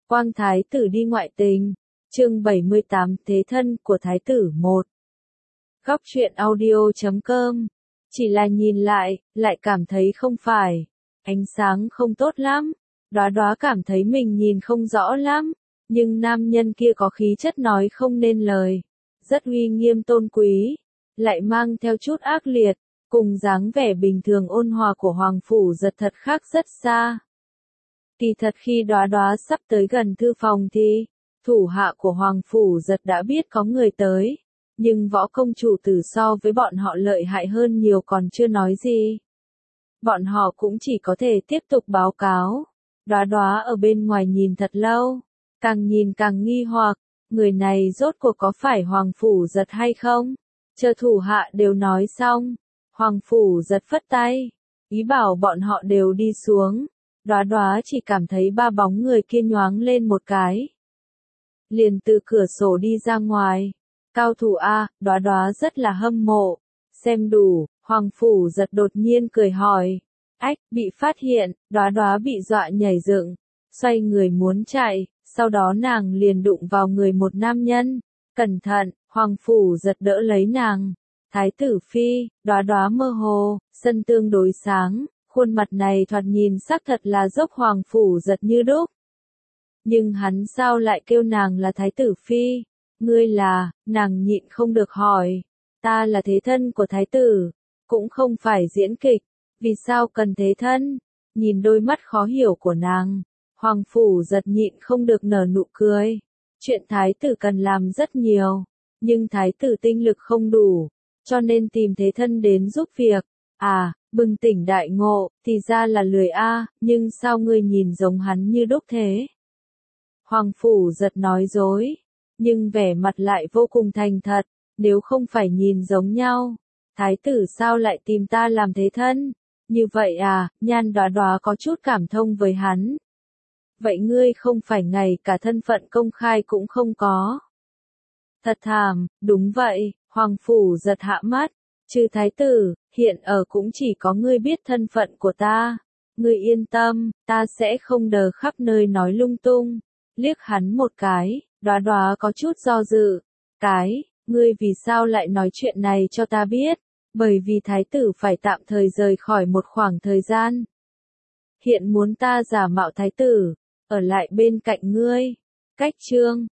Quang thái tử đi ngoại tình. Chương 78 Thế thân của thái tử 1. Góc truyện audio.com. Chỉ là nhìn lại cảm thấy không phải. Ánh sáng không tốt lắm. Đóa đóa cảm thấy mình nhìn không rõ lắm. Nhưng nam nhân kia có khí chất nói không nên lời. Rất uy nghiêm tôn quý. Lại mang theo chút ác liệt. Cùng dáng vẻ bình thường ôn hòa của Hoàng Phủ Giật thật khác rất xa. Kỳ thật khi đóa đóa sắp tới gần thư phòng thì, thủ hạ của Hoàng Phủ Giật đã biết có người tới. Nhưng võ công chủ tử so với bọn họ lợi hại hơn nhiều còn chưa nói gì. Bọn họ cũng chỉ có thể tiếp tục báo cáo. Đóa đóa ở bên ngoài nhìn thật lâu. Càng nhìn càng nghi hoặc, người này rốt cuộc có phải Hoàng Phủ Giật hay không? Chờ thủ hạ đều nói xong. Hoàng Phủ Giật phất tay. Ý bảo bọn họ đều đi xuống. Đóa đóa chỉ cảm thấy ba bóng người kia nhoáng lên một cái. Liền từ cửa sổ đi ra ngoài. Cao thủ A, đóa đóa rất là hâm mộ. Xem đủ, Hoàng Phủ Giật đột nhiên cười hỏi. Ách, bị phát hiện, đóa đóa bị dọa nhảy dựng. Xoay người muốn chạy, sau đó nàng liền đụng vào người một nam nhân. Cẩn thận, Hoàng Phủ Giật đỡ lấy nàng. Thái tử phi, đóa đóa mơ hồ, sân tương đối sáng. Khuôn mặt này thoạt nhìn xác thật là dốc Hoàng Phủ Giật như đúc. Nhưng hắn sao lại kêu nàng là thái tử phi? Ngươi là, nàng nhịn không được hỏi. Ta là thế thân của thái tử, cũng không phải diễn kịch. Vì sao cần thế thân? Nhìn đôi mắt khó hiểu của nàng, Hoàng Phủ Giật nhịn không được nở nụ cười. Chuyện thái tử cần làm rất nhiều, nhưng thái tử tinh lực không đủ, cho nên tìm thế thân đến giúp việc. À, bừng tỉnh đại ngộ, thì ra là lười a, nhưng sao ngươi nhìn giống hắn như đúc thế? Hoàng Phủ Giật nói dối, nhưng vẻ mặt lại vô cùng thành thật, nếu không phải nhìn giống nhau, thái tử sao lại tìm ta làm thế thân? Như vậy à, Nhan đóa đóa có chút cảm thông với hắn. Vậy ngươi không phải ngay cả thân phận công khai cũng không có. Thật thảm, đúng vậy, Hoàng Phủ Giật hạ mắt. Trừ thái tử, hiện ở cũng chỉ có ngươi biết thân phận của ta. Ngươi yên tâm, ta sẽ không đờ khắp nơi nói lung tung. Liếc hắn một cái, đóa đóa có chút do dự. Ngươi vì sao lại nói chuyện này cho ta biết? Bởi vì thái tử phải tạm thời rời khỏi một khoảng thời gian. Hiện muốn ta giả mạo thái tử, ở lại bên cạnh ngươi. Cách chương